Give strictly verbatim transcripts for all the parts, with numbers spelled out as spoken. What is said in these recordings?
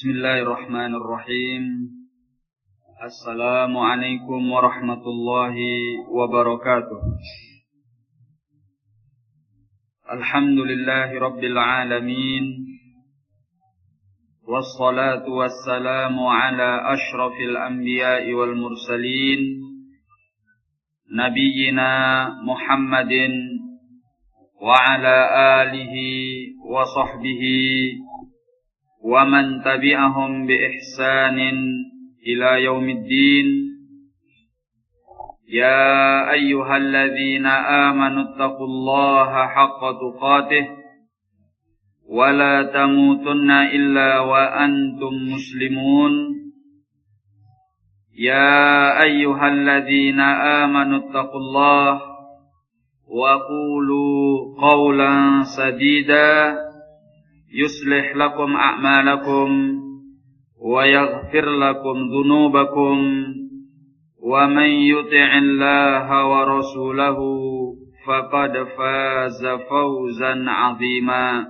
Bismillahirrahmanirrahim. Assalamualaikum warahmatullahi wabarakatuh. Alhamdulillahi rabbil alamin. Wassalatu wassalamu ala ashrafil anbiya'i wal mursalin, Nabiyyina Muhammadin wa ala alihi wa sahbihi wa man tabi'ahum bi ihsanin ila yaumiddin. Ya ayyuhalladzina amanu taqullaha haqqa tuqatih wa la tamutunna illa wa antum muslimun. Ya ayyuhalladzina amanu taqullaha wa qulu qawlan sadida yuslih lakum a'malakum wa yaghfir lakum dhunubakum wa man yuti'illaha wa rasulahu faqad faza fawzan 'azima.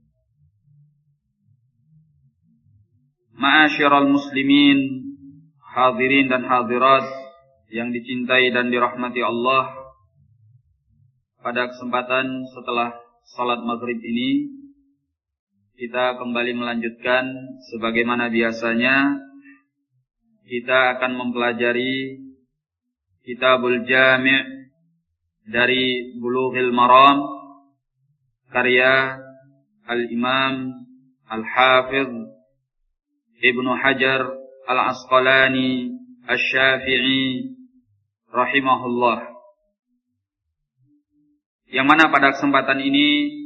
Ma'asyiral muslimin, hadirin dan hadirat yang dicintai dan dirahmati Allah, pada kesempatan setelah salat maghrib ini kita kembali melanjutkan sebagaimana biasanya. Kita akan mempelajari Kitabul Jami' dari Bulughil Maram karya Al-Imam Al-Hafidh Ibnu Hajar Al-Asqalani Asy-Syafi'i rahimahullah, yang mana pada kesempatan ini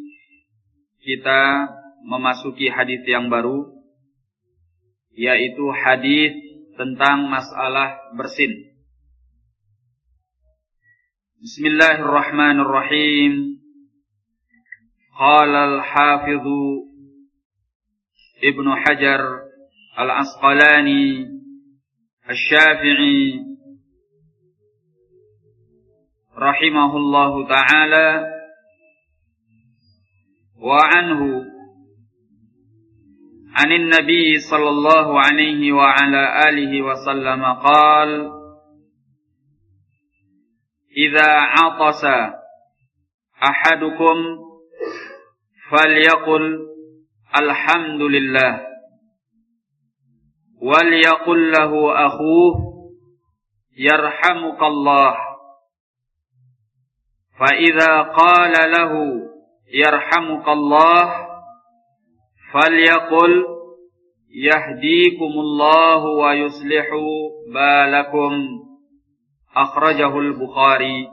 kita memasuki hadis yang baru, yaitu hadis tentang masalah bersin. Bismillahirrahmanirrahim. Qala al-Hafidh Ibnu Hajar Al-Asqalani Asy-Syafi'i rahimahullahu ta'ala, wa anhu anin Nabi sallallahu alaihi wa ala alihi wa sallam qala: idza atasa ahadukum falyaqul alhamdulillah wal yaqul lahu akhuhu yarhamukallah. Fa idza qala lahu yarhamukallah falyaqul yahdikumullahu wa yuslihu balakum. Akhrajahul Bukhari.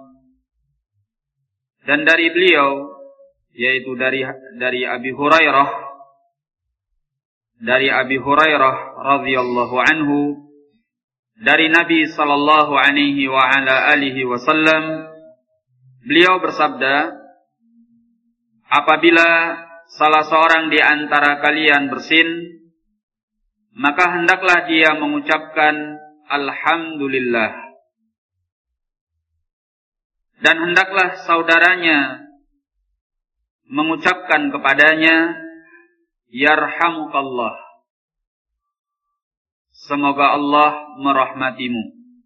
Dan dari beliau, yaitu dari dari Abi Hurairah, dari Abi Hurairah radhiyallahu anhu, dari Nabi sallallahu alaihi wa ala alihi wasallam, beliau bersabda, apabila salah seorang di antara kalian bersin, maka hendaklah dia mengucapkan alhamdulillah, dan hendaklah saudaranya mengucapkan kepadanya yarhamukallah, semoga Allah merahmatimu.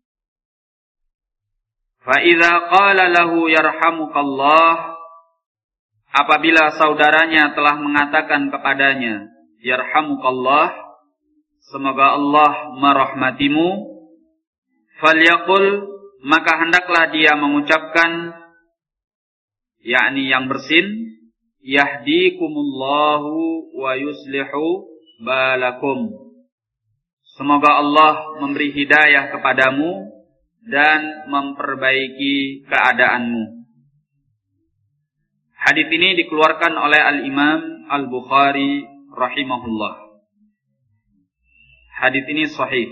Fa idza qala lahu yarhamukallah, apabila saudaranya telah mengatakan kepadanya yarhamukallah, semoga Allah merahmatimu, falyaqul, maka hendaklah dia mengucapkan, yakni yang bersin, yahdikumullahu wa yuslihu balakum, semoga Allah memberi hidayah kepadamu dan memperbaiki keadaanmu. Hadis ini dikeluarkan oleh Al-Imam Al-Bukhari rahimahullah. Hadis ini sahih.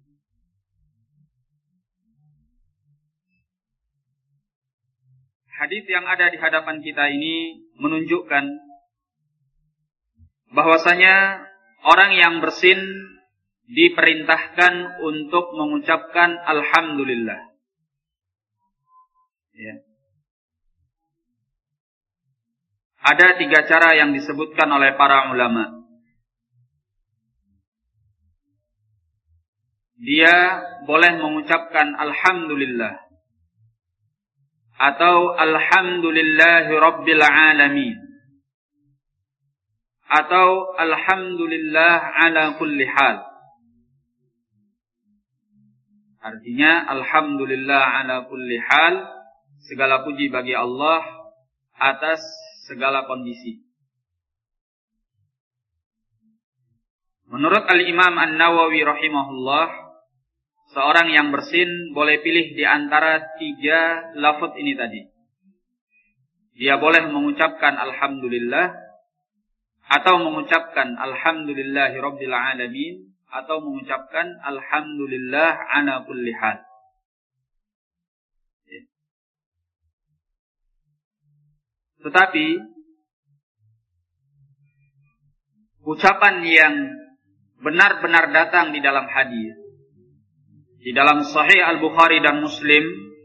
Hadis yang ada di hadapan kita ini menunjukkan bahwasanya orang yang bersin diperintahkan untuk mengucapkan alhamdulillah. Ya. Ada tiga cara yang disebutkan oleh para ulama. dia boleh mengucapkan alhamdulillah atau alhamdulillahi rabbil alamin atau alhamdulillah ala kulli hal. Artinya alhamdulillah ala kulli hal, segala puji bagi Allah atas segala kondisi. Menurut Al-Imam An-Nawawi rahimahullah, seorang yang bersin boleh pilih di antara tiga lafaz ini tadi. Dia boleh mengucapkan alhamdulillah, atau mengucapkan alhamdulillahi rabbil alamin, atau mengucapkan alhamdulillah ala kulli hal. Tetapi ucapan yang benar-benar datang di dalam hadis, di dalam Sahih Al-Bukhari dan Muslim,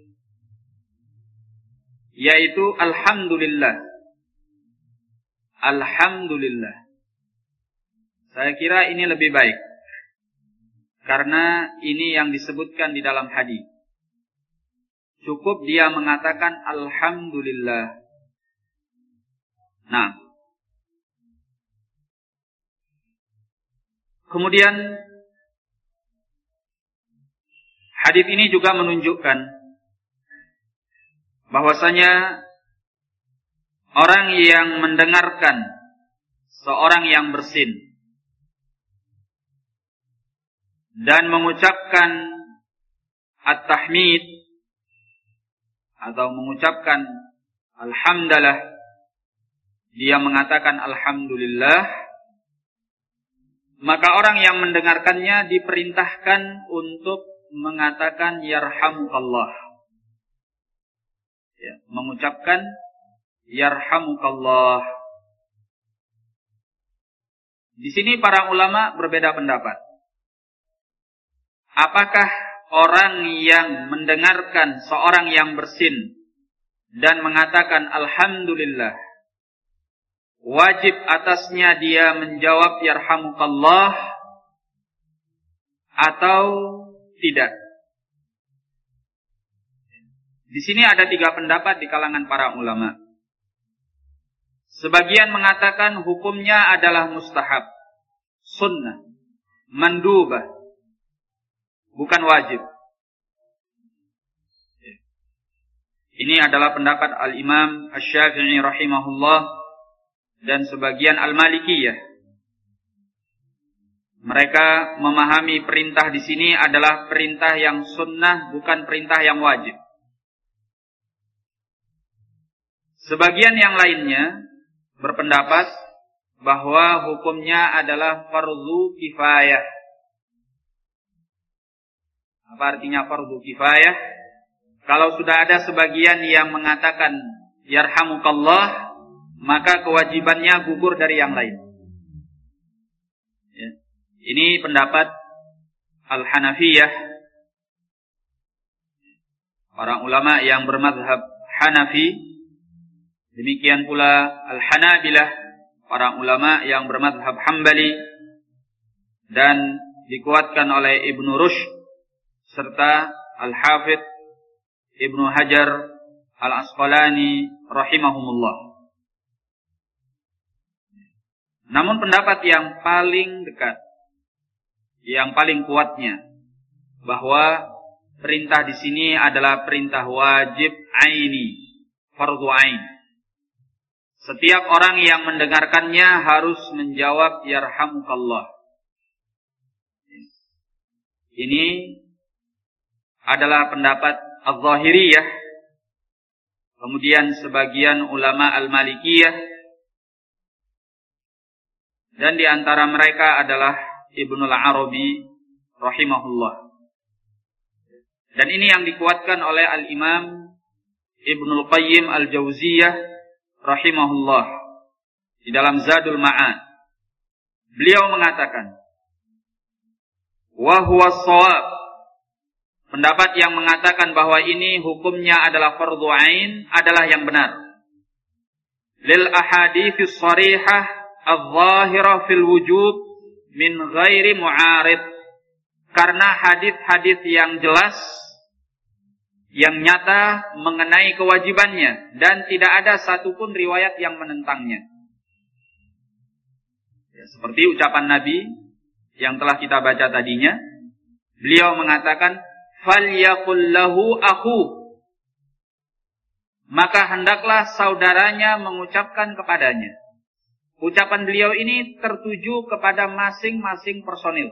yaitu alhamdulillah. Alhamdulillah. Saya kira ini lebih baik, karena ini yang disebutkan di dalam hadis. Cukup dia mengatakan alhamdulillah. Nah, kemudian hadis ini juga menunjukkan bahwasanya orang yang mendengarkan seorang yang bersin dan mengucapkan at-tahmid atau mengucapkan alhamdulillah, dia mengatakan alhamdulillah, maka orang yang mendengarkannya diperintahkan untuk mengatakan yarhamukallah, ya, mengucapkan yarhamukallah. Di sini para ulama berbeda pendapat. Apakah orang yang mendengarkan seorang yang bersin dan mengatakan alhamdulillah, wajib atasnya dia menjawab yarhamukallah atau tidak? Di sini ada tiga pendapat di kalangan para ulama. Sebagian mengatakan hukumnya adalah mustahab, sunnah, mandubah, bukan wajib. Ini adalah pendapat Al-Imam Asy-Syafi'i rahimahullah dan sebagian Al-Malikiyah. Mereka memahami perintah di sini adalah perintah yang sunnah, bukan perintah yang wajib. Sebagian yang lainnya berpendapat bahwa hukumnya adalah fardu kifayah. Apa artinya fardu kifayah? Kalau sudah ada sebagian yang mengatakan yarhamukallah, maka kewajibannya gugur dari yang lain. Ya. Ini pendapat Al-Hanafiyah, orang ulama yang bermadzhab Hanafi. Demikian pula Al-Hanabilah, para ulama yang bermadzhab Hambali, dan dikuatkan oleh Ibnu Rushd serta Al-Hafidh Ibnu Hajar Al-Asqalani rahimahumullah. Namun pendapat yang paling dekat, yang paling kuatnya, bahwa perintah di sini adalah perintah wajib aini, fardhu ain. Setiap orang yang mendengarkannya harus menjawab yarhamukallah. Ini adalah pendapat Az-Zahiriyah, kemudian sebagian ulama Al-Malikiyah, dan di antara mereka adalah Ibnul Arabi rahimahullah. Dan ini yang dikuatkan oleh Al-Imam Ibnul Qayyim Al-Jauziyah rahimahullah di dalam Zadul Ma'ad. Beliau mengatakan, wa huwa shawab, pendapat yang mengatakan bahwa ini hukumnya adalah fardhu ain adalah yang benar. Lil ahadits sharihah adh-dhahirah fil wujub min ghairi mu'arid, karena hadis-hadis yang jelas, yang nyata mengenai kewajibannya, dan tidak ada satupun riwayat yang menentangnya. Ya, seperti ucapan Nabi yang telah kita baca tadinya, beliau mengatakan, "Falyaqul lahu akhu." Maka hendaklah saudaranya mengucapkan kepadanya. Ucapan beliau ini tertuju kepada masing-masing personil.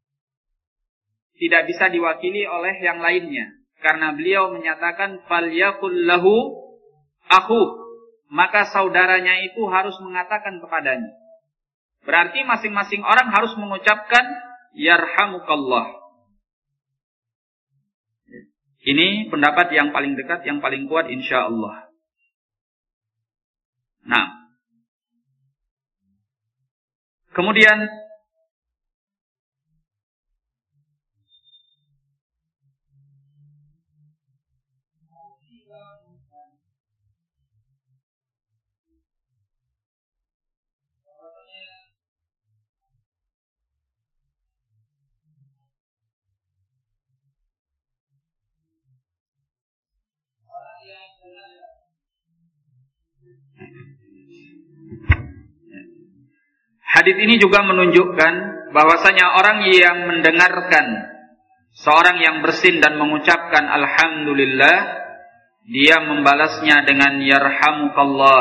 Tidak bisa diwakili oleh yang lainnya. Karena beliau menyatakan, "Falyaqul lahu akhu." Maka saudaranya itu harus mengatakan kepadanya. Berarti masing-masing orang harus mengucapkan, "Yarhamukallah." Ini pendapat yang paling dekat, yang paling kuat insya Allah. Nah, kemudian hadis ini juga menunjukkan bahwasanya orang yang mendengarkan seorang yang bersin dan mengucapkan alhamdulillah, dia membalasnya dengan yarhamukallah.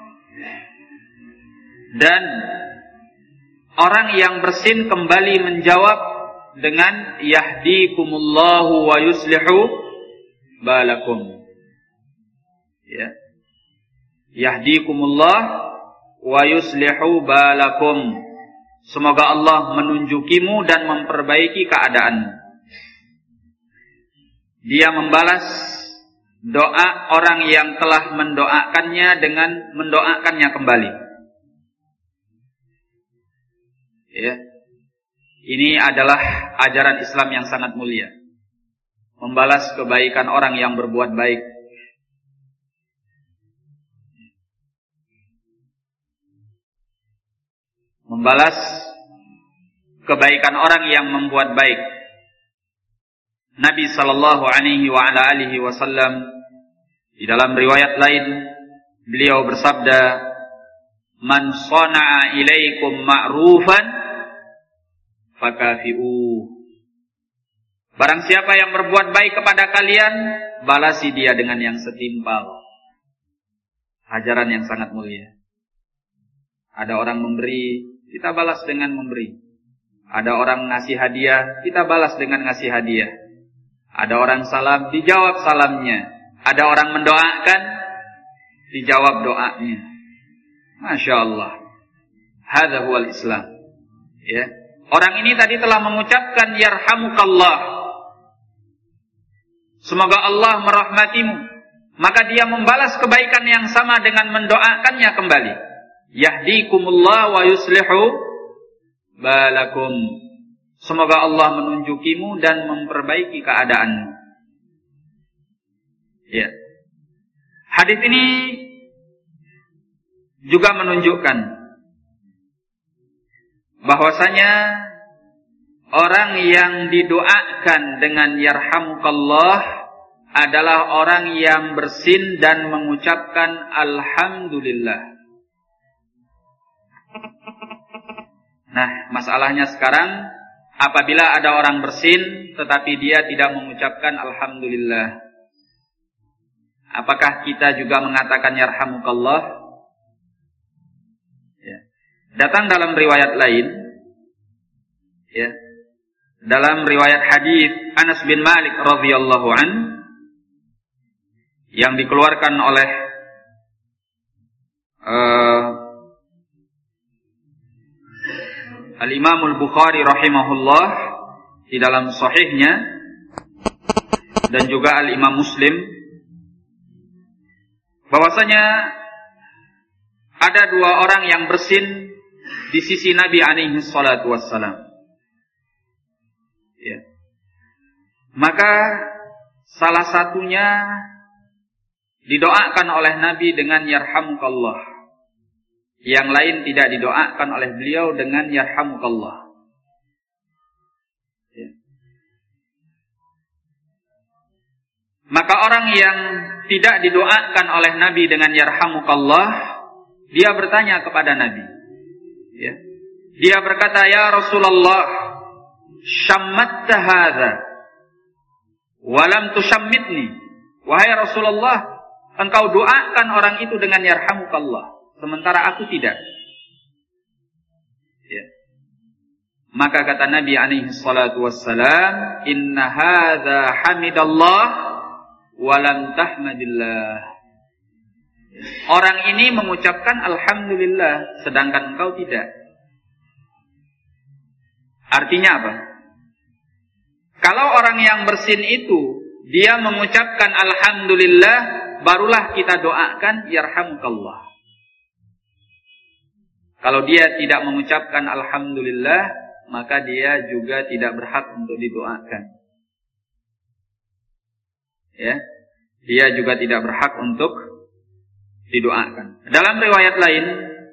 Dan orang yang bersin kembali menjawab dengan yahdikumullahu wa yuslihu balakum. Ya. Yahdikumullah wa yuslihu balakum. Semoga Allah menunjukimu dan memperbaiki keadaanmu. Dia membalas doa orang yang telah mendoakannya dengan mendoakannya kembali. Ya. Ini adalah ajaran Islam yang sangat mulia. Membalas kebaikan orang yang berbuat baik. Membalas kebaikan orang yang membuat baik. Nabi sallallahu alaihi wa ala alihi wasallam di dalam riwayat lain beliau bersabda, "Man shana'a ilaikum ma'rufan fakafi'u." Barang siapa yang berbuat baik kepada kalian, balasi dia dengan yang setimpal. Ajaran yang sangat mulia. Ada orang memberi, kita balas dengan memberi. Ada orang ngasih hadiah, kita balas dengan ngasih hadiah. Ada orang salam, dijawab salamnya. Ada orang mendoakan, dijawab doanya. Masya Allah. Hadza huwal Islam. Ya. Orang ini tadi telah mengucapkan yarhamukallah. Semoga Allah merahmatimu. Maka dia membalas kebaikan yang sama dengan mendoakannya kembali. Yahdikumullah wa yuslihu balakum. Semoga Allah menunjukimu dan memperbaiki keadaanmu. Ya. Hadis ini juga menunjukkan bahwasanya orang yang didoakan dengan yarhamukallah adalah orang yang bersin dan mengucapkan alhamdulillah. Nah, masalahnya sekarang, apabila ada orang bersin tetapi dia tidak mengucapkan alhamdulillah, apakah kita juga mengatakan yarhamukallah? Ya. Datang dalam riwayat lain, ya, dalam riwayat hadis Anas bin Malik radhiyallahu an yang dikeluarkan oleh uh, Al-Imam Al-Bukhari rahimahullah di dalam sahihnya, dan juga Al-Imam Muslim, bahwasanya ada dua orang yang bersin di sisi Nabi alaihi salatu wassalam. Ya. Maka salah satunya didoakan oleh Nabi dengan yarhamukallah. Yang lain tidak didoakan oleh beliau dengan yarhamukallah. Ya. Maka orang yang tidak didoakan oleh Nabi dengan yarhamukallah, dia bertanya kepada Nabi. Ya. Dia berkata, ya Rasulullah, syammatta hadza walam tushammitni. Wahai Rasulullah, engkau doakan orang itu dengan yarhamukallah, sementara aku tidak. Ya. Maka kata Nabi alaihi salatu wassalam, inna hadza hamidallah walam tahmadillah. Orang ini mengucapkan alhamdulillah, sedangkan engkau tidak. Artinya apa? Kalau orang yang bersin itu dia mengucapkan alhamdulillah, barulah kita doakan yarhamukallah. Kalau dia tidak mengucapkan alhamdulillah, maka dia juga tidak berhak untuk didoakan. Ya, dia juga tidak berhak untuk didoakan. Dalam riwayat lain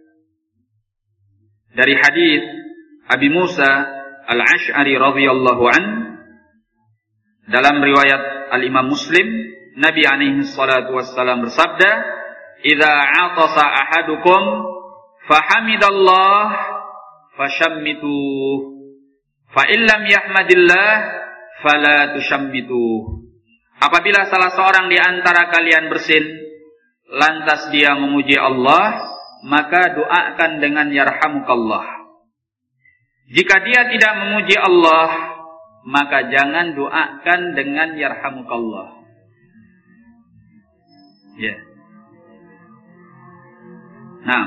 dari hadis Abi Musa Al-Asy'ari radhiyallahu an, dalam riwayat Al-Imam Muslim, Nabi alaihi salatu wassalam bersabda, "Idza 'atasa ahadukum fahamidallah fashammitu, fa illam yahmadillah fala tushammitu." Apabila salah seorang di antara kalian bersin, lantas dia memuji Allah, maka doakan dengan yarhamukallah. Jika dia tidak memuji Allah, maka jangan doakan dengan yarhamukallah. Ya. Nah,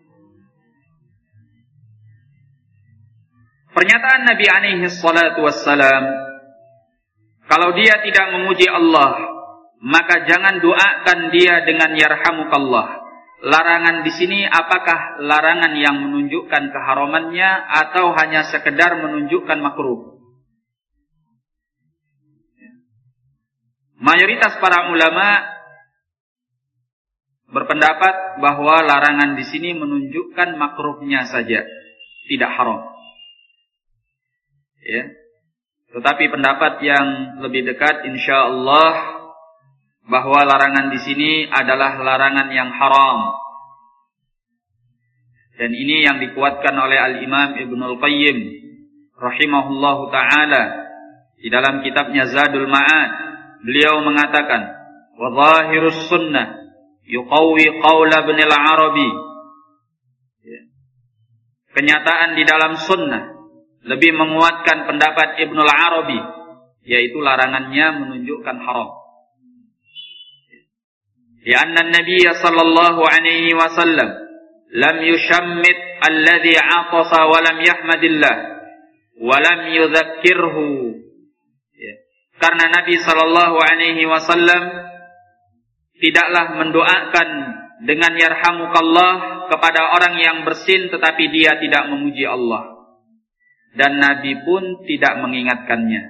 pernyataan Nabi alaihi salatu wassalam, kalau dia tidak memuji Allah, maka jangan doakan dia dengan yarhamukallah. Larangan di sini apakah larangan yang menunjukkan keharamannya atau hanya sekedar menunjukkan makruh? Mayoritas para ulama berpendapat bahwa larangan di sini menunjukkan makruhnya saja, tidak haram. Ya. Tetapi pendapat yang lebih dekat insyaallah bahwa larangan di sini adalah larangan yang haram. Dan ini yang dikuatkan oleh Al-Imam Ibnul Qayyim rahimahullahu ta'ala di dalam kitabnya Zadul Ma'ad. Beliau mengatakan, wa zahirus sunnah yuqawwi qawla Ibn al-Arabi. Kenyataan di dalam sunnah lebih menguatkan pendapat Ibn al-Arabi, yaitu larangannya menunjukkan haram. Ya anna Nabi sallallahu alaihi wasallam lam yushammit alladhi 'atasa wa lam yahmadillah wa lam yudzakkirhu. Ya. Karena Nabi sallallahu alaihi wasallam tidaklah mendoakan dengan yarhamukallah kepada orang yang bersin tetapi dia tidak memuji Allah, dan Nabi pun tidak mengingatkannya.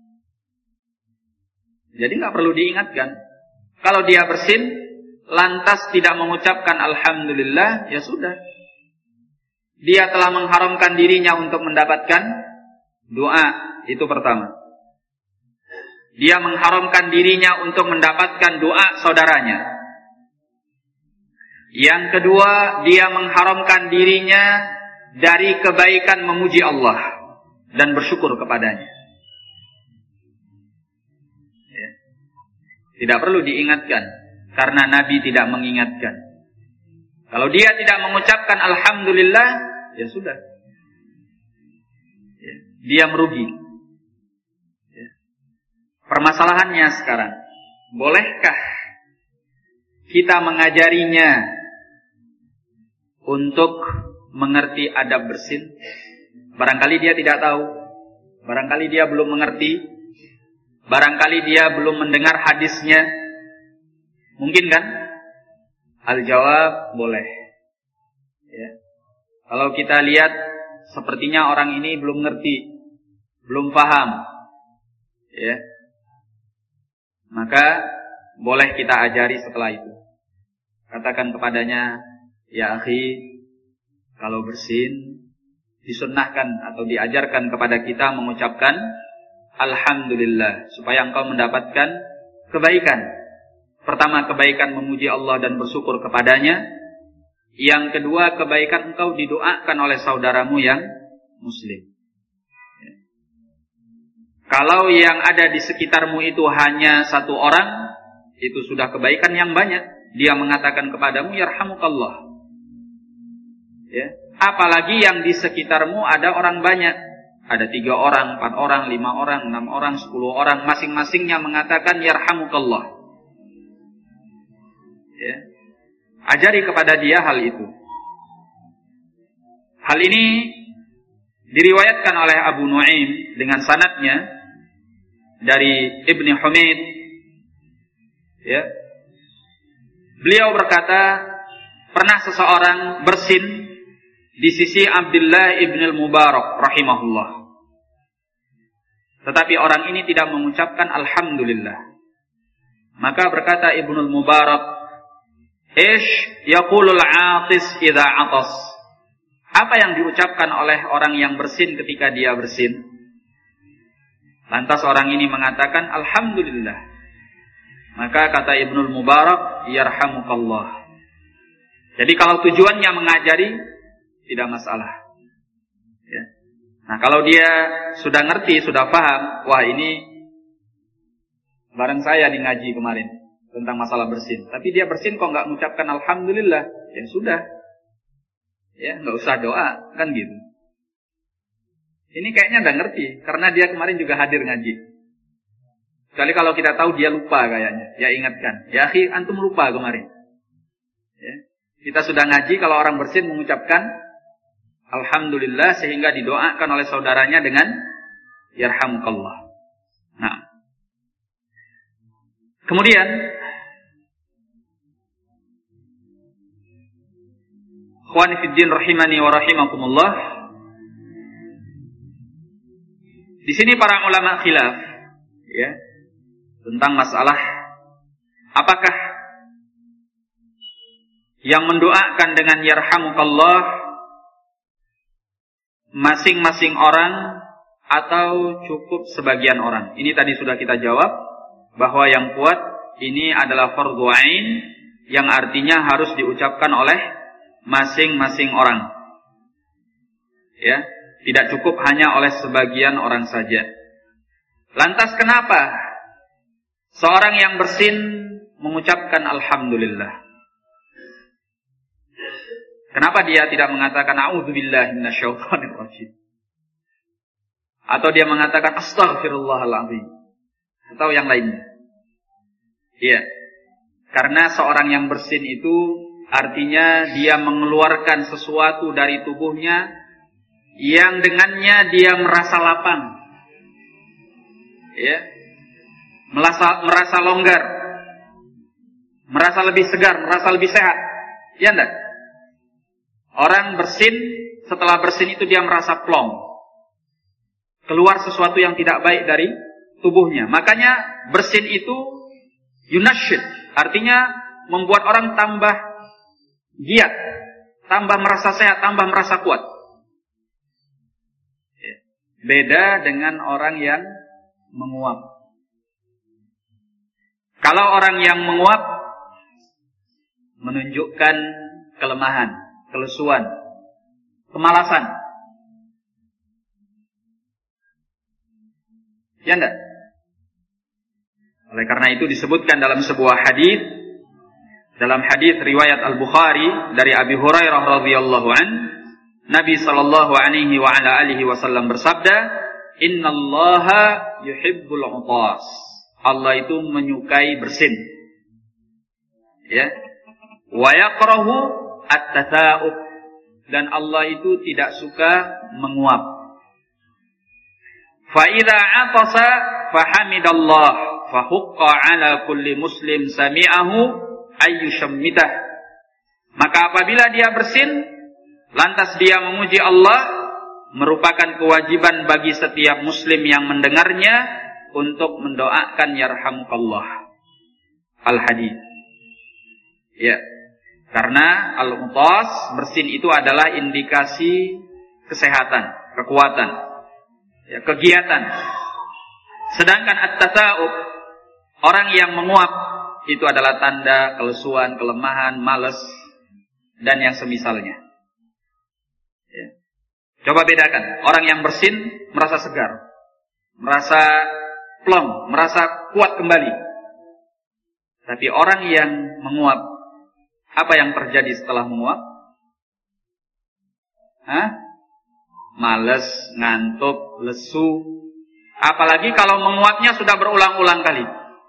Jadi enggak perlu diingatkan. Kalau dia bersin lantas tidak mengucapkan alhamdulillah, ya sudah. Dia telah mengharamkan dirinya untuk mendapatkan doa, itu pertama. Dia mengharamkan dirinya untuk mendapatkan doa saudaranya. Yang kedua, dia mengharamkan dirinya dari kebaikan memuji Allah dan bersyukur kepadanya. Ya. Tidak perlu diingatkan, karena Nabi tidak mengingatkan. Kalau dia tidak mengucapkan alhamdulillah, ya sudah. Ya, dia merugi. Ya. Permasalahannya sekarang, bolehkah kita mengajarinya untuk mengerti adab bersin? Barangkali dia tidak tahu. Barangkali dia belum mengerti. Barangkali dia belum mendengar hadisnya. Mungkin kan? Al-jawab boleh. Ya. Kalau kita lihat sepertinya orang ini belum ngerti, belum paham, ya, maka boleh kita ajari setelah itu. Katakan kepadanya, ya akhi, kalau bersin disunnahkan atau diajarkan kepada kita mengucapkan alhamdulillah supaya engkau mendapatkan kebaikan. Pertama, kebaikan memuji Allah dan bersyukur kepadanya. Yang kedua, kebaikan engkau didoakan oleh saudaramu yang muslim. Kalau yang ada di sekitarmu itu hanya satu orang, itu sudah kebaikan yang banyak. Dia mengatakan kepadamu, yarhamukallah. Ya. Apalagi yang di sekitarmu ada orang banyak. Ada tiga orang, empat orang, lima orang, enam orang, sepuluh orang. Masing-masingnya mengatakan, yarhamukallah. Ya. Ajari kepada dia hal itu. Hal ini diriwayatkan oleh Abu Nuaim dengan sanadnya dari Ibni Humaid. Ya. Beliau berkata, pernah seseorang bersin di sisi Abdullah ibn al-Mubarak rahimahullah. Tetapi orang ini tidak mengucapkan alhamdulillah. Maka berkata Ibnu al-Mubarak, Ish yaqulul 'atis idza 'atas. Apa yang diucapkan oleh orang yang bersin ketika dia bersin? Lantas orang ini mengatakan alhamdulillah. Maka kata Ibnu Mubarak, yarhamukallah. Jadi kalau tujuannya mengajari, tidak masalah. Ya. Nah, kalau dia sudah ngerti, sudah paham, wah ini bareng saya di ngaji kemarin tentang masalah bersin. Tapi dia bersin kok nggak mengucapkan alhamdulillah, ya sudah. Ya, nggak usah doa, kan gitu. Ini kayaknya nggak ngerti, karena dia kemarin juga hadir ngaji. Kecuali kalau kita tahu dia lupa kayaknya, ya ingatkan. Ya akhi, antum lupa kemarin. Ya. Kita sudah ngaji kalau orang bersin mengucapkan alhamdulillah sehingga didoakan oleh saudaranya dengan yarhamukallah. Nah. Kemudian ikhwani fiddin rahimani wa rahimakumullah. Di sini para ulama khilaf ya tentang masalah apakah yang mendoakan dengan yarhamukallah masing-masing orang atau cukup sebagian orang. Ini tadi sudah kita jawab bahwa yang kuat ini adalah fardhu ain yang artinya harus diucapkan oleh masing-masing orang. Ya, tidak cukup hanya oleh sebagian orang saja. Lantas kenapa seorang yang bersin mengucapkan alhamdulillah? Kenapa dia tidak mengatakan a'udzubillahi minasyaitonir rajim? Atau dia mengatakan astaghfirullahaladzim? Atau yang lainnya? Iya. Karena seorang yang bersin itu artinya dia mengeluarkan sesuatu dari tubuhnya yang dengannya dia merasa lapang. Ya. Merasa merasa longgar. Merasa lebih segar, merasa lebih sehat. Ya enggak? Orang bersin, setelah bersin itu dia merasa plong. Keluar sesuatu yang tidak baik dari tubuhnya. Makanya bersin itu yunashid, artinya membuat orang tambah giat, tambah merasa sehat, tambah merasa kuat. Beda dengan orang yang menguap. Kalau orang yang menguap menunjukkan kelemahan, kelesuan, kemalasan. Ya enggak? Oleh karena itu disebutkan dalam sebuah hadis, dalam hadis riwayat Al-Bukhari dari Abi Hurairah radhiyallahu an, Nabi sallallahu alaihi wa ala alihi wasallam bersabda, "Innallaha yuhibbul 'utas." Allah itu menyukai bersin. Ya. Wa yaqrahu at-tatha'ub, dan Allah itu tidak suka menguap. Fa idza 'atasa fahamidallah fa huqqa 'ala kulli muslim sami'ahu ayyushammitah. Maka apabila dia bersin, lantas dia memuji Allah, merupakan kewajiban bagi setiap muslim yang mendengarnya untuk mendoakan yarhamukallah. Al-hadits. Ya. Karena al-utas, bersin itu adalah indikasi kesehatan, kekuatan, ya, kegiatan. Sedangkan at-tatha'ub, Orang yang menguap itu adalah tanda kelesuan, kelemahan, malas, dan yang semisalnya. Ya. Coba bedakan. Orang yang bersin merasa segar, merasa plong, merasa kuat kembali. Tapi orang yang menguap, apa yang terjadi setelah menguap? Hah? Malas, ngantuk, lesu. Apalagi kalau menguapnya sudah berulang-ulang kali.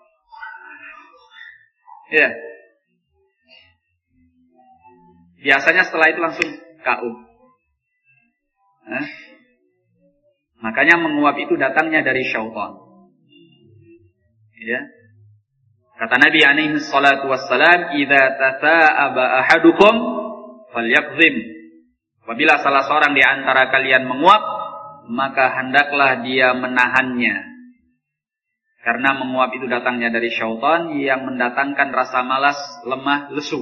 Ya. Biasanya setelah itu langsung K U. Hah? Makanya menguap itu datangnya dari syaitan. Ya. Kata Nabi alaihi salatu wassalam, "Idza tatha'aba ahadukum falyakzim." Apabila salah seorang di antara kalian menguap, maka hendaklah dia menahannya. Karena menguap itu datangnya dari syaitan yang mendatangkan rasa malas, lemah, lesu.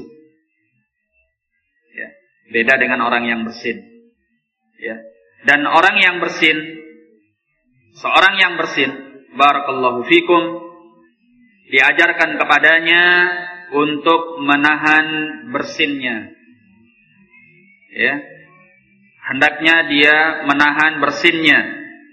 Ya. Beda dengan orang yang bersin. Ya. Dan orang yang bersin, seorang yang bersin, barakallahu fikum, diajarkan kepadanya untuk menahan bersinnya. Ya. Hendaknya dia menahan bersinnya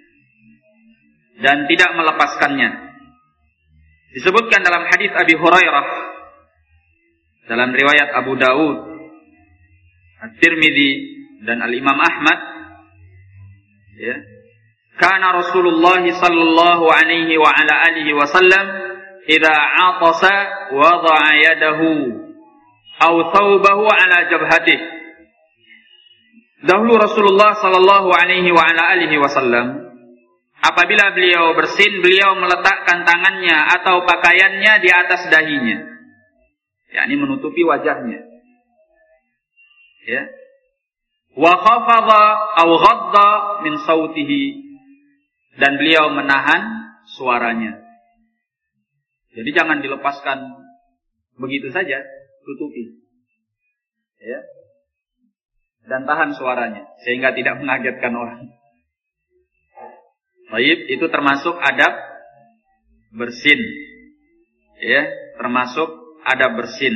dan tidak melepaskannya. Disebutkan dalam hadis Abi Hurairah, dalam riwayat Abu Daud, At-Tirmidzi dan Al-Imam Ahmad, ya, kana Rasulullah sallallahu alaihi wa ala alihi wasallam idza 'atasa wada'a yadahu aw thawbahu ala jabhatihi. Dahulu Rasulullah sallallahu alaihi wa ala alihi wasallam, apabila beliau bersin, beliau meletakkan tangannya atau pakaiannya di atas dahinya, yakni menutupi wajahnya. Ya. Wa khafadha aw ghadda min sautihi, dan beliau menahan suaranya. Jadi jangan dilepaskan begitu saja, tutupi. Ya. Dan tahan suaranya sehingga tidak mengagetkan orang. Baik, itu termasuk adab bersin. Ya, termasuk adab bersin.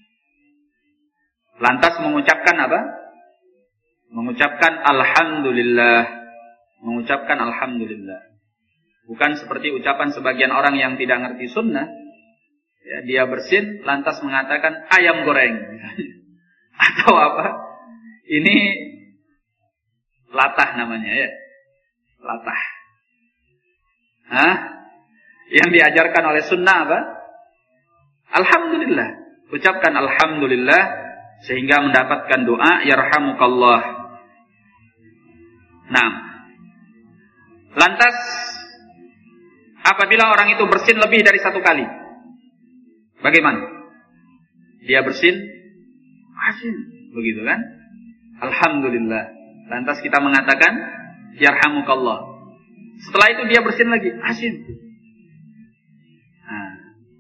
Lantas mengucapkan apa? Mengucapkan alhamdulillah. Mengucapkan alhamdulillah. Bukan seperti ucapan sebagian orang yang tidak ngerti sunnah. Ya, dia bersin lantas mengatakan ayam goreng. Atau apa? Ini latah namanya, ya. Latah. Hah? Yang diajarkan oleh sunnah apa? Alhamdulillah. Ucapkan alhamdulillah sehingga mendapatkan doa yarhamukallah. Nah, lantas apabila orang itu bersin lebih dari satu kali, bagaimana? Dia bersin, bersin, begitu kan? Alhamdulillah. Lantas kita mengatakan yarhamukallah. Setelah itu dia bersin lagi, asin. Nah.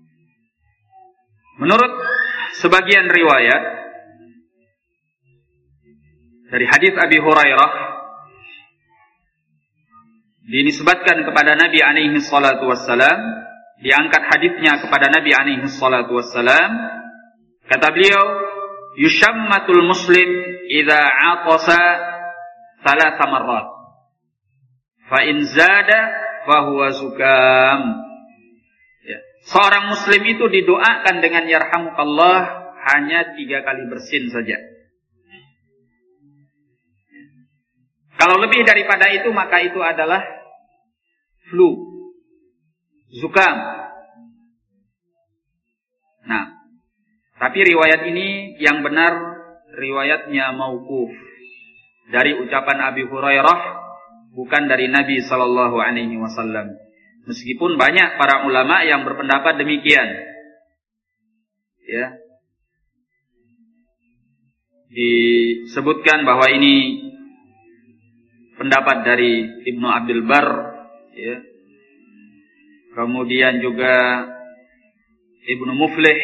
Menurut sebagian riwayat dari hadis Abi Hurairah, dinisbatkan kepada Nabi alaihi salatu wassalam, diangkat hadisnya kepada Nabi alaihi salatu wassalam, kata beliau, yushammatul muslim idza 'atasa thalatha marrat fa in zada fa huwa zukam. Ya. Seorang muslim itu didoakan dengan yarhamukallah hanya tiga kali bersin saja. Kalau lebih daripada itu maka itu adalah flu, zukam. Nah, tapi riwayat ini yang benar riwayatnya mauquf dari ucapan Abi Hurairah, bukan dari Nabi sallallahu alaihi wasallam. Meskipun banyak para ulama yang berpendapat demikian. Ya. Disebutkan bahwa ini pendapat dari Ibnu Abdul Bar, ya. Kemudian juga Ibnu Muflih.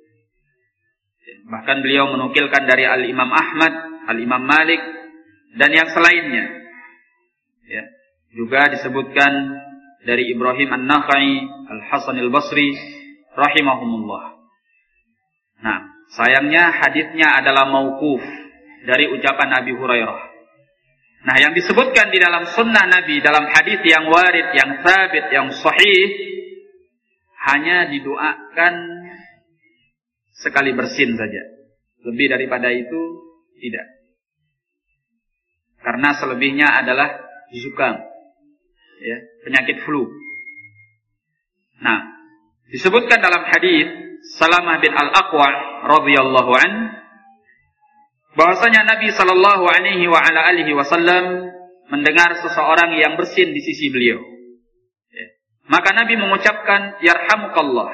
Bahkan beliau menukilkan dari Al-Imam Ahmad, Al-Imam Malik, dan yang selainnya. Ya. Juga disebutkan dari Ibrahim An-Nakhai, Al-Hasan Al-Basri, rahimahumullah. Nah, sayangnya hadisnya adalah mauquf dari ucapan Abi Hurairah. Nah, yang disebutkan di dalam sunnah Nabi, dalam hadis yang warid, yang sabit, yang sahih, hanya didoakan sekali bersin saja. Lebih daripada itu tidak. Karena selebihnya adalah zukam, ya, penyakit flu. Nah, disebutkan dalam hadis Salamah bin Al-Aqwa radhiyallahu an, bahwasanya Nabi sallallahu alaihi wa ala alihi wasallam mendengar seseorang yang bersin di sisi beliau. Ya. Maka Nabi mengucapkan yarhamukallah.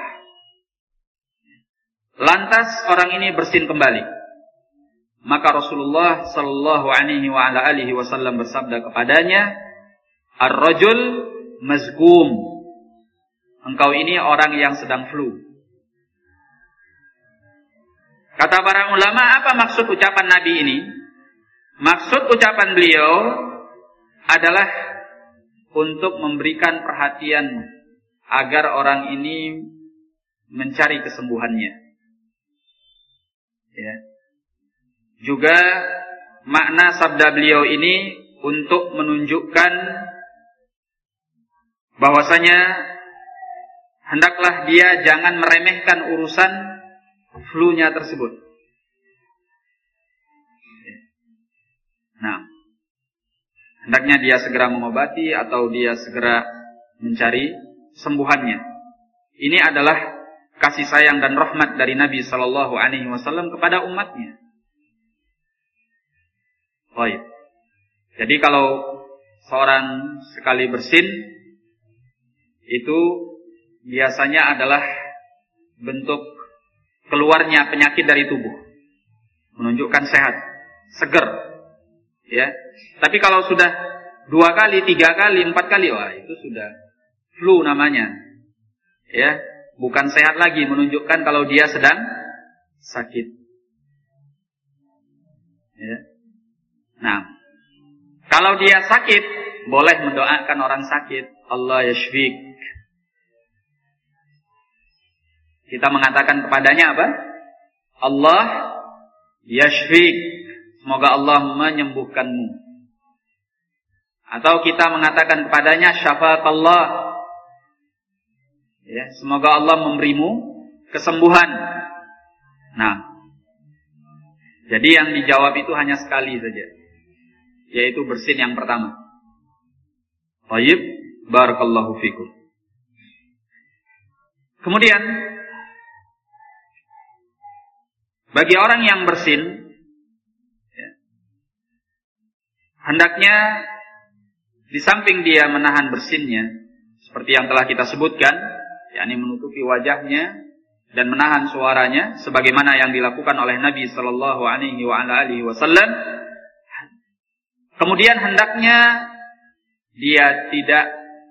Lantas orang ini bersin kembali. Maka Rasulullah sallallahu alaihi wa ala alihi wasallam bersabda kepadanya, "Ar-rajul mazgum." Engkau ini orang yang sedang flu. Kata para ulama, apa maksud ucapan Nabi ini? Maksud ucapan beliau adalah untuk memberikan perhatian agar orang ini mencari kesembuhannya. Ya. Juga makna sabda beliau ini untuk menunjukkan bahwasanya hendaklah dia jangan meremehkan urusan flu-nya tersebut. Nah, hendaknya dia segera mengobati atau dia segera mencari sembuhannya. Ini adalah kasih sayang dan rahmat dari Nabi sallallahu alaihi wasallam kepada umatnya. Baik. Jadi kalau seorang sekali bersin itu biasanya adalah bentuk keluarnya penyakit dari tubuh, menunjukkan sehat, seger, ya. Tapi kalau sudah dua kali, tiga kali, empat kali, wah itu sudah flu namanya, ya, bukan sehat lagi, menunjukkan kalau dia sedang sakit. Ya. Nah, kalau dia sakit, boleh mendoakan orang sakit, Allah yashfik. Kita mengatakan kepadanya apa? Allah yashfik. Semoga Allah menyembuhkanmu. Atau kita mengatakan kepadanya syafaqallah. Ya, semoga Allah memberimu kesembuhan. Nah, jadi yang dijawab itu hanya sekali saja, yaitu bersin yang pertama. Baik, barakallahu fikum. Kemudian bagi orang yang bersin, ya, hendaknya di samping dia menahan bersinnya, seperti yang telah kita sebutkan, yakni menutupi wajahnya dan menahan suaranya, sebagaimana yang dilakukan oleh Nabi Sallallahu Alaihi Wasallam. Kemudian hendaknya dia tidak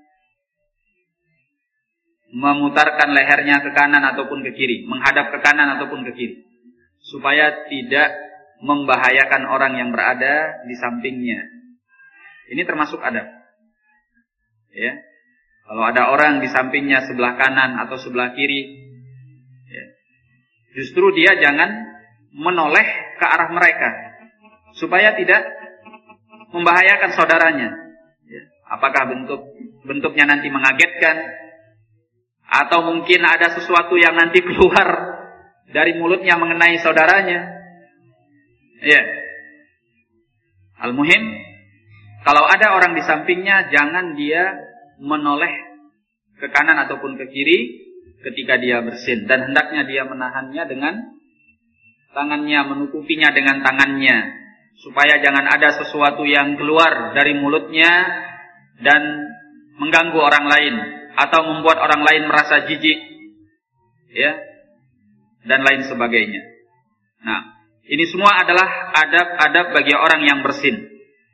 memutarkan lehernya ke kanan ataupun ke kiri, menghadap ke kanan ataupun ke kiri, supaya tidak membahayakan orang yang berada di sampingnya. Ini termasuk adab. Ya. Kalau ada orang di sampingnya sebelah kanan atau sebelah kiri, ya, justru dia jangan menoleh ke arah mereka, supaya tidak membahayakan saudaranya. Ya. Apakah bentuk bentuknya nanti mengagetkan, atau mungkin ada sesuatu yang nanti keluar dari mulutnya mengenai saudaranya. Ya. Al-muhim, kalau ada orang di sampingnya, jangan dia menoleh ke kanan ataupun ke kiri ketika dia bersin. Dan hendaknya dia menahannya dengan tangannya, menutupinya dengan tangannya, supaya jangan ada sesuatu yang keluar dari mulutnya dan mengganggu orang lain, atau membuat orang lain merasa jijik, ya, dan lain sebagainya. Nah, ini semua adalah adab-adab bagi orang yang bersin.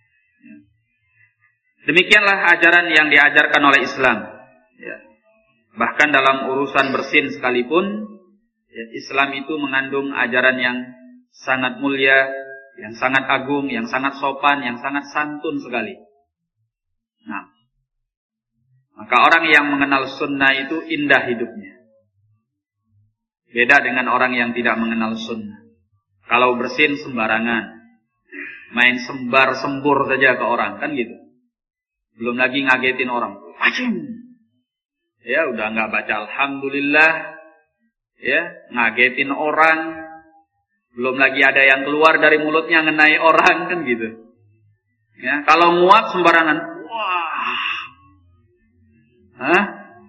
Demikianlah ajaran yang diajarkan oleh Islam. Ya. Bahkan dalam urusan bersin sekalipun, ya, Islam itu mengandung ajaran yang sangat mulia, yang sangat agung, yang sangat sopan, yang sangat santun sekali. Nah, maka orang yang mengenal sunnah itu indah hidupnya. Beda dengan orang yang tidak mengenal sunnah. Kalau bersin sembarangan, main sembar sembur saja ke orang, kan gitu. Belum lagi ngagetin orang. Macam, ya udah nggak baca alhamdulillah, ya ngagetin orang. Belum lagi ada yang keluar dari mulutnya ngenai orang, kan gitu. Ya, kalau nguap sembarangan, wah, hah?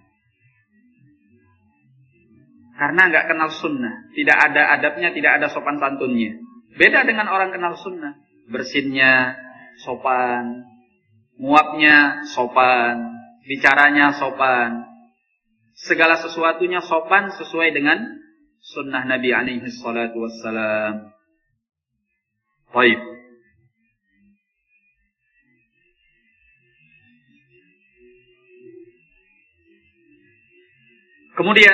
Karena nggak kenal sunnah, tidak ada adabnya, tidak ada sopan santunnya. Beda dengan orang kenal sunnah, bersinnya sopan, nguapnya sopan, bicaranya sopan, segala sesuatunya sopan sesuai dengan sunnah Nabi alaihi salatu wassalam. Baik. Kemudian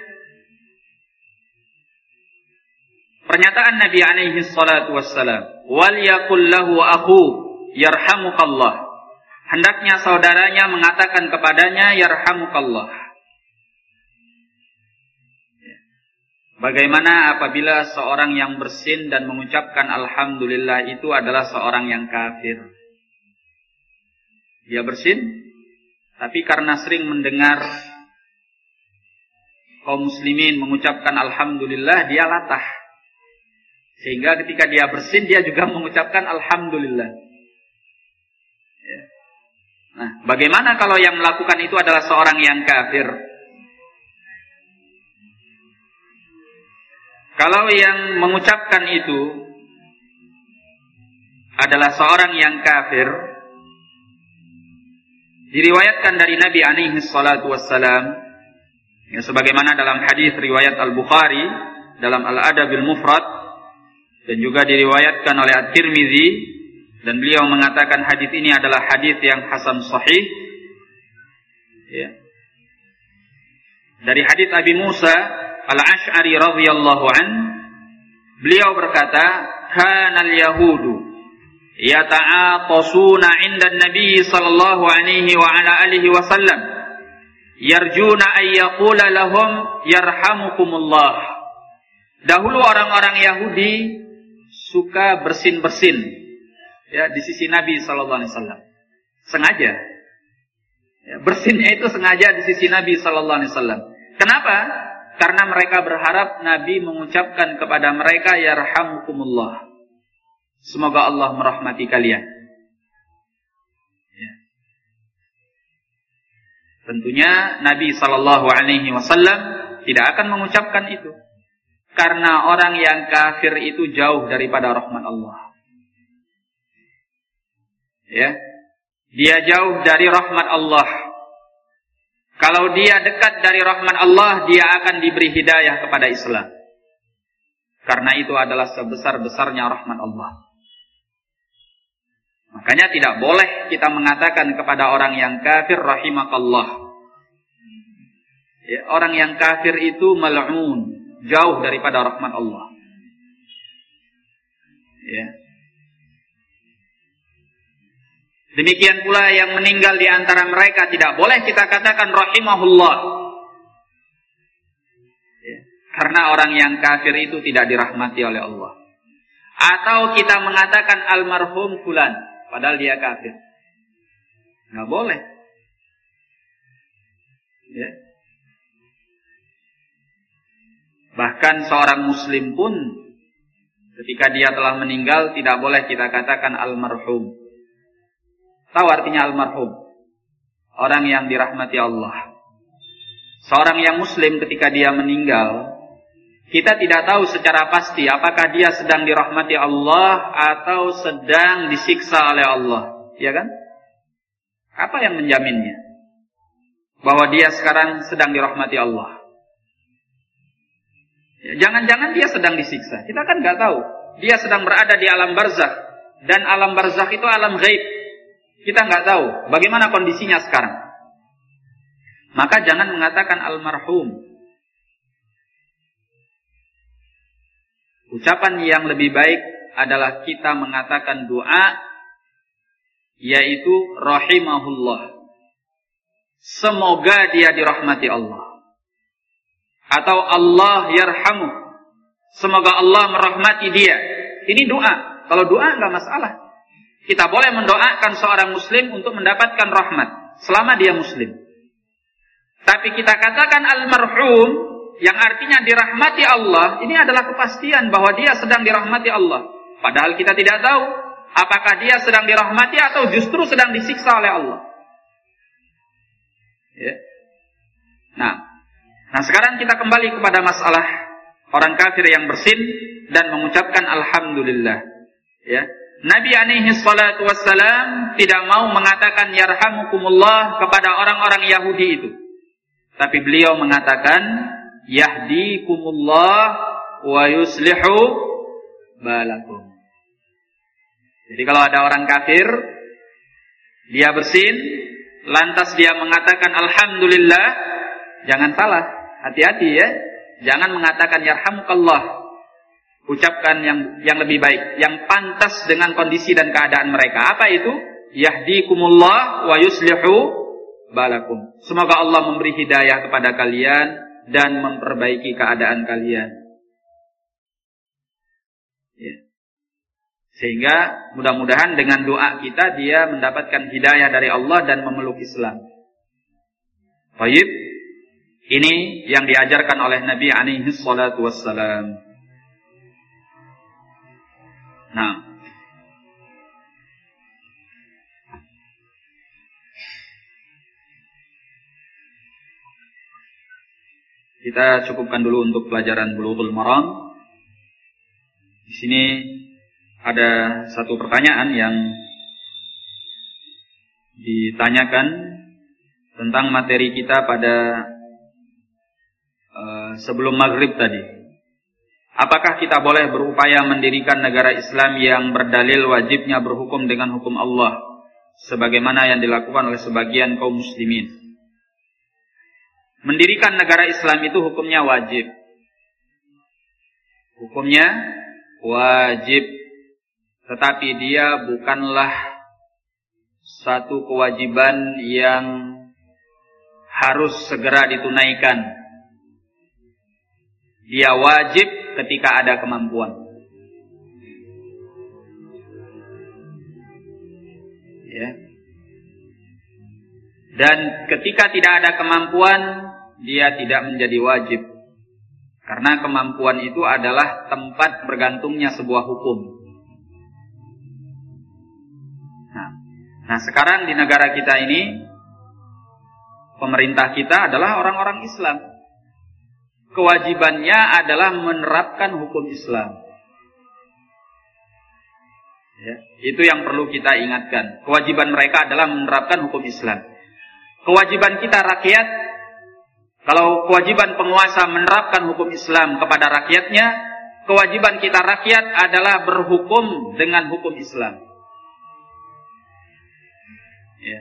pernyataan Nabi alaihi salatu wassalam, wal yaqul lahu akhu yarhamukallah. Hendaknya saudaranya mengatakan kepadanya yarhamukallah. Bagaimana apabila seorang yang bersin dan mengucapkan alhamdulillah itu adalah seorang yang kafir? Dia bersin, tapi karena sering mendengar kaum muslimin mengucapkan alhamdulillah, dia latah. Sehingga ketika dia bersin, dia juga mengucapkan alhamdulillah. Ya. Nah, bagaimana kalau yang melakukan itu adalah seorang yang kafir? Kalau yang mengucapkan itu adalah seorang yang kafir, diriwayatkan dari Nabi alaihi salatu wassalam, ya, sebagaimana dalam hadis riwayat Al-Bukhari dalam Al-Adabil Mufrad, dan juga diriwayatkan oleh At-Tirmizi, dan beliau mengatakan hadis ini adalah hadis yang hasan sahih. Ya. Dari hadis Abi Musa Al-Ash'ari radhiyallahu an, beliau berkata, "Kana al-yahudu yata'aqasuna 'inda an-nabi sallallahu alaihi wa ala alihi wasallam, yarjuna ay yaqula lahum yarhamukumullah." Dahulu orang-orang Yahudi suka bersin-bersin, ya, di sisi Nabi sallallahu alaihi wasallam. Sengaja. Ya, bersinnya itu sengaja di sisi Nabi sallallahu alaihi wasallam. Kenapa? Karena mereka berharap Nabi mengucapkan kepada mereka yarhamukumullah. Semoga Allah merahmati kalian. Ya. Tentunya Nabi sallallahu alaihi wasallam tidak akan mengucapkan itu. Karena orang yang kafir itu jauh daripada rahmat Allah. Ya. Dia jauh dari rahmat Allah. Kalau dia dekat dari rahmat Allah, dia akan diberi hidayah kepada Islam. Karena itu adalah sebesar-besarnya rahmat Allah. Makanya tidak boleh kita mengatakan kepada orang yang kafir rahimakallah. Ya, orang yang kafir itu mal'un, jauh daripada rahmat Allah. Ya. Demikian pula yang meninggal di antara mereka tidak boleh kita katakan rahimahullah. Ya. Karena orang yang kafir itu tidak dirahmati oleh Allah. Atau kita mengatakan almarhum fulan, padahal dia kafir. Nggak boleh. Ya. Bahkan seorang muslim pun ketika dia telah meninggal tidak boleh kita katakan almarhum. Tahu artinya almarhum? Orang yang dirahmati Allah. Seorang yang muslim ketika dia meninggal, kita tidak tahu secara pasti apakah dia sedang dirahmati Allah atau sedang disiksa oleh Allah. Ya kan? Apa yang menjaminnya? Bahwa dia sekarang sedang dirahmati Allah. Ya, jangan-jangan dia sedang disiksa. Kita kan nggak tahu. Dia sedang berada di alam barzakh. Dan alam barzakh itu alam ghaib. Kita nggak tahu bagaimana kondisinya sekarang. Maka jangan mengatakan almarhum. Ucapan yang lebih baik adalah kita mengatakan doa, yaitu rahimahullah. Semoga dia dirahmati Allah. atau Allah yarhamu, semoga Allah merahmati dia. Ini doa. Kalau doa enggak masalah. Kita boleh mendoakan seorang muslim untuk mendapatkan rahmat selama dia muslim. Tapi kita katakan almarhum, yang artinya dirahmati Allah, ini adalah kepastian bahwa dia sedang dirahmati Allah. Padahal kita tidak tahu apakah dia sedang dirahmati atau justru sedang disiksa oleh Allah. Ya. Nah, nah sekarang kita kembali kepada masalah orang kafir yang bersin dan mengucapkan alhamdulillah. Ya, Nabi alaihi salatu wassalam tidak mau mengatakan yarhamukumullah kepada orang-orang Yahudi itu, tapi beliau mengatakan yahdikumullah wa yuslihu balakum. Jadi kalau ada orang kafir, dia bersin, lantas dia mengatakan alhamdulillah, jangan salah, hati-hati ya. Jangan mengatakan yarhamukallah. Ucapkan yang yang lebih baik, yang pantas dengan kondisi dan keadaan mereka. Apa itu? Yahdikumullah wa yuslihu balakum. Semoga Allah memberi hidayah kepada kalian dan memperbaiki keadaan kalian. Ya. Sehingga mudah-mudahan dengan doa kita dia mendapatkan hidayah dari Allah dan memeluk Islam. Baik. Ini yang diajarkan oleh Nabi alaihi salatu wassalam. Nah, kita cukupkan dulu untuk pelajaran Bulughul Maram. Di sini ada satu pertanyaan yang ditanyakan tentang materi kita pada uh, sebelum maghrib tadi. Apakah kita boleh berupaya mendirikan negara Islam yang berdalil wajibnya berhukum dengan hukum Allah, sebagaimana yang dilakukan oleh sebagian kaum muslimin? Mendirikan negara Islam itu hukumnya wajib. Hukumnya wajib. Tetapi dia bukanlah satu kewajiban yang harus segera ditunaikan. Dia wajib ketika ada kemampuan. Ya. Dan ketika tidak ada kemampuan, dia tidak menjadi wajib. Karena kemampuan itu adalah tempat bergantungnya sebuah hukum. Nah, nah sekarang di negara kita ini, pemerintah kita adalah orang-orang Islam. Kewajibannya adalah menerapkan hukum Islam. Ya, itu yang perlu kita ingatkan. Kewajiban mereka adalah menerapkan hukum Islam. Kewajiban kita rakyat, kalau kewajiban penguasa menerapkan hukum Islam kepada rakyatnya, kewajiban kita rakyat adalah berhukum dengan hukum Islam. Ya.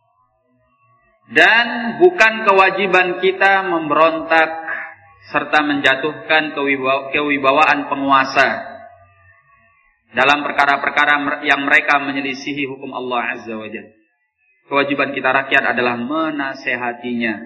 Dan bukan kewajiban kita memberontak serta menjatuhkan kewibawaan penguasa dalam perkara-perkara yang mereka menyelisihi hukum Allah Azza wa Jalla. Kewajiban kita rakyat adalah menasehatinya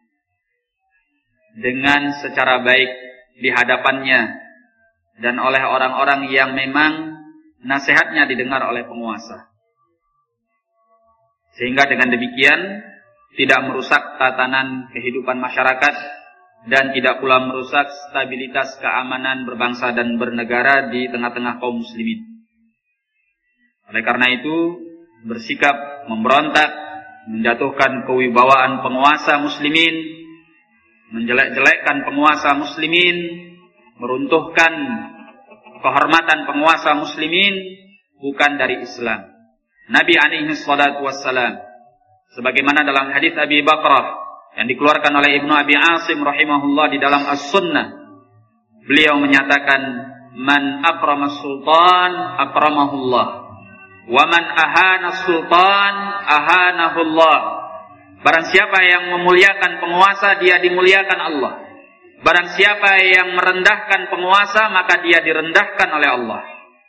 dengan secara baik di hadapannya dan oleh orang-orang yang memang nasihatnya didengar oleh penguasa. Sehingga dengan demikian tidak merusak tatanan kehidupan masyarakat dan tidak pula merusak stabilitas keamanan berbangsa dan bernegara di tengah-tengah kaum muslimin. Oleh karena itu, bersikap memberontak, menjatuhkan kewibawaan penguasa muslimin, menjelek-jelekkan penguasa muslimin, meruntuhkan kehormatan penguasa muslimin, bukan dari Islam. Nabi alaihi salatu wassalam, sebagaimana dalam hadis Abi Bakrah yang dikeluarkan oleh Ibnu Abi Asim rahimahullah di dalam As-Sunnah, beliau menyatakan, man akramas sultan akramahullah, wa man ahana sultan ahanahullah. Barang siapa yang memuliakan penguasa, dia dimuliakan Allah. Barang siapa yang merendahkan penguasa, maka dia direndahkan oleh Allah.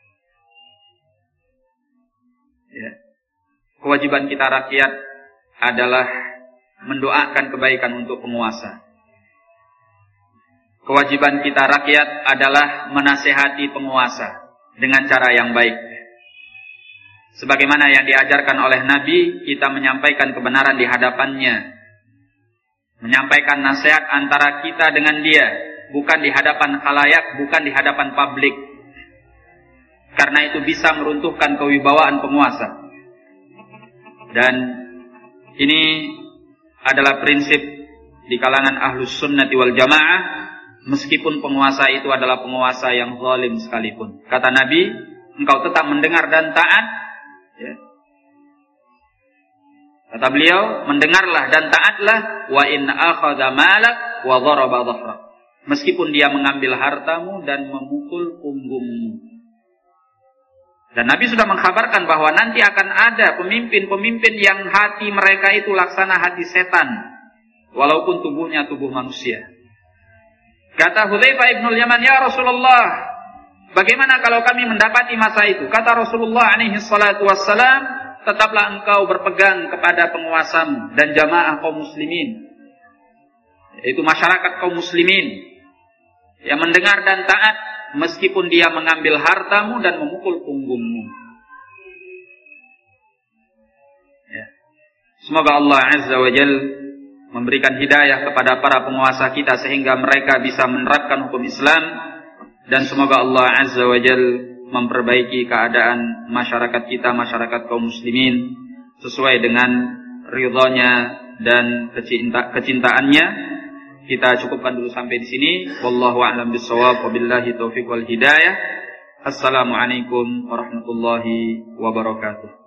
Ya. Kewajiban kita rakyat adalah mendoakan kebaikan untuk penguasa. kewajiban kita rakyat adalah menasehati penguasa dengan cara yang baik. Sebagaimana yang diajarkan oleh Nabi, kita menyampaikan kebenaran di hadapannya. Menyampaikan nasihat antara kita dengan dia, bukan di hadapan khalayak, bukan di hadapan publik. Karena itu bisa meruntuhkan kewibawaan penguasa. Dan ini adalah prinsip di kalangan ahlus sunnati wal jamaah, meskipun penguasa itu adalah penguasa yang zalim sekalipun. Kata Nabi, engkau tetap mendengar dan taat. Ya. Kata beliau, mendengarlah dan taatlah, wa in akhadha malak wa dharaba dhahrak. Meskipun dia mengambil hartamu dan memukul punggungmu. Dan Nabi sudah mengkhabarkan bahwa nanti akan ada pemimpin-pemimpin yang hati mereka itu laksana hati setan, walaupun tubuhnya tubuh manusia. Kata Hudzaifah ibnul Yaman, ya Rasulullah, bagaimana kalau kami mendapati masa itu? Kata Rasulullah alaihi salatu wassalam, tetaplah engkau berpegang kepada penguasamu dan jamaah kaum muslimin, yaitu masyarakat kaum muslimin, yang mendengar dan taat meskipun dia mengambil hartamu dan memukul punggungmu. Ya. Semoga Allah Azza wa Jal memberikan hidayah kepada para penguasa kita sehingga mereka bisa menerapkan hukum Islam, dan semoga Allah Azza wa Jal memperbaiki keadaan masyarakat kita, masyarakat kaum muslimin sesuai dengan ridhanya dan kecinta, kecintaannya. Kita cukupkan dulu sampai di sini. Wallahu a'lam bishawab, wabillahi taufiq wal hidayah. Assalamualaikum warahmatullahi wabarakatuh.